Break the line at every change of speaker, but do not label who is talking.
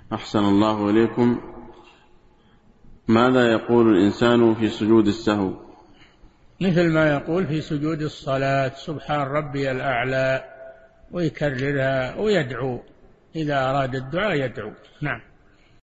أحسن الله إليكم. ماذا يقول الإنسان في سجود السهو؟
مثل ما يقول في سجود الصلاة: سبحان ربي الأعلى، ويكررها ويدعو إذا أراد الدعاء يدعو. نعم.